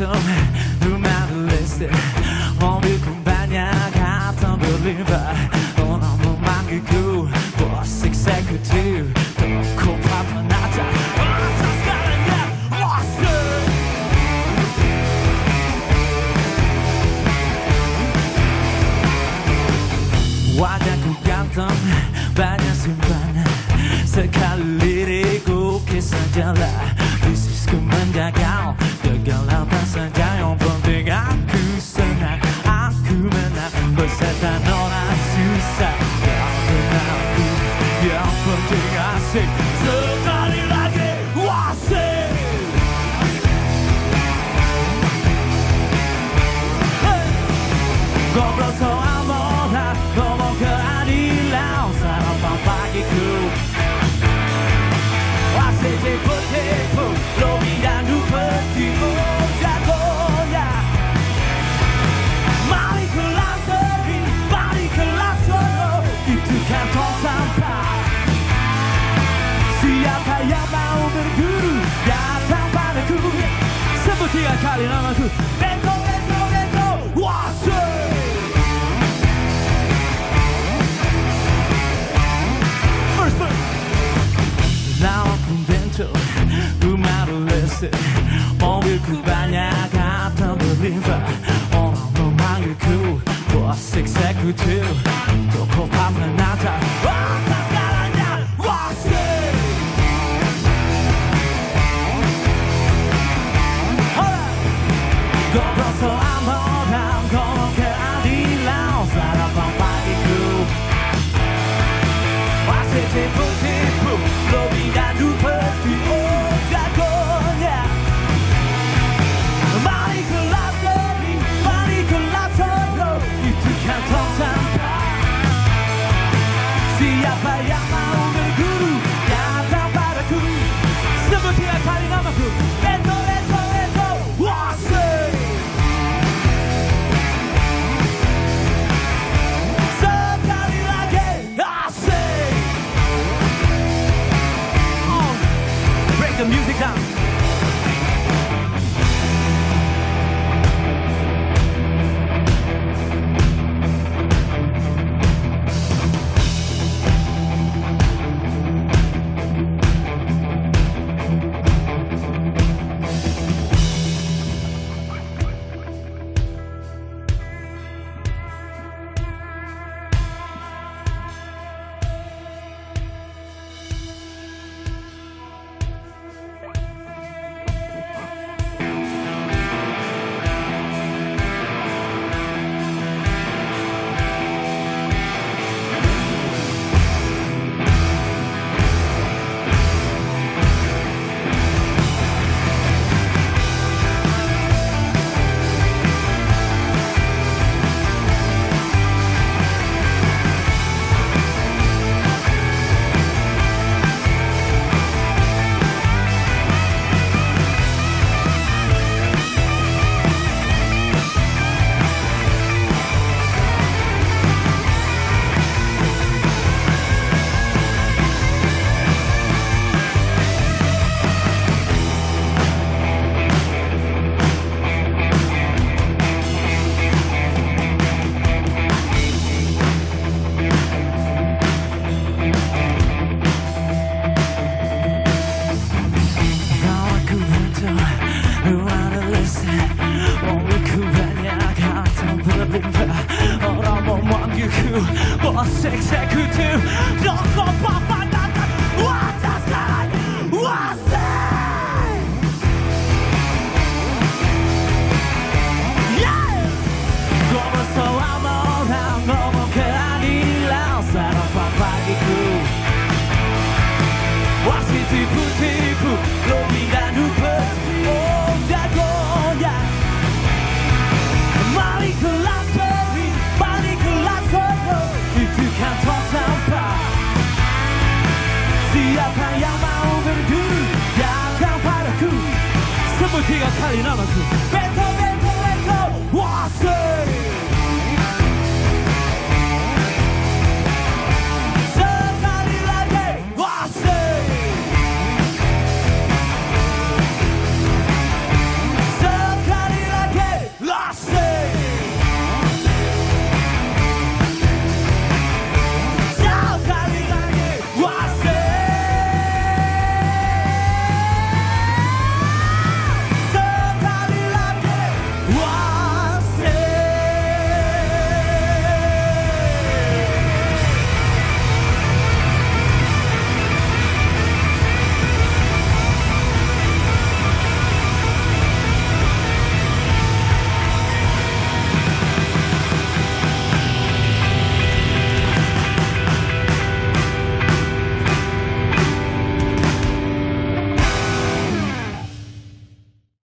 gantung rumah listrik, mobilku banyak atau berlimpah. Orang memanggilku bos eksekutif, toko papan atas segalanya. Wajahku ganteng, banyak simpanan. Sekali lirikku kisah jalan, bisnisku menjagal, gagal apa saja yang penting aku senang, aku menang. Bersetan orang susah, yang menangku, yang penting asik. Sekali lagi, wasik. Ngobrol soal moral, ngomong keadilan, sarapan pagiku. Wasik tipu-tipu, lobi dan dupeti, oh jagonya. Mari kelas seri, mari kelas solo, itu kantong sampah. Siapa yang mau berguru, datang padaku. Sebut 3 kali namaku, Beto, Beto, Beto, Wasik. Namaku Bento, rumah listrik, mobilku banyak atau berlimpah. Orang memanggilku bos eksekutif, toko papan atas segalanya. Wasik. Ngobrol soal moral, ngomong keadilan, sarapan pagiku. Wasik tipu-tipu, lobi dan dupeti, oh jagonya. Mari kelas seri, mari kelas solo, itu kantong sampah. Siapa yang mau berguru, datang padaku. Sebut 3 kali namaku, Beto, Beto, Beto, Wasik. Sekali lagi, asik. Break the music down. Orang memanggilku bos eksekutif, toko papan atas wajah sekarang. Wasik. Ngomong soal moral, ngomong keadilan, sarapan pagiku. Wasik tipu-tipu, lobi dan dupeti, oh jagonya. Mari kelas seri, mari kelas solo, itu kantong sampah. Siapa yang mau berguru, datang padaku. Sebut 3 kali namaku, Beto, Beto, Beto, Wasik.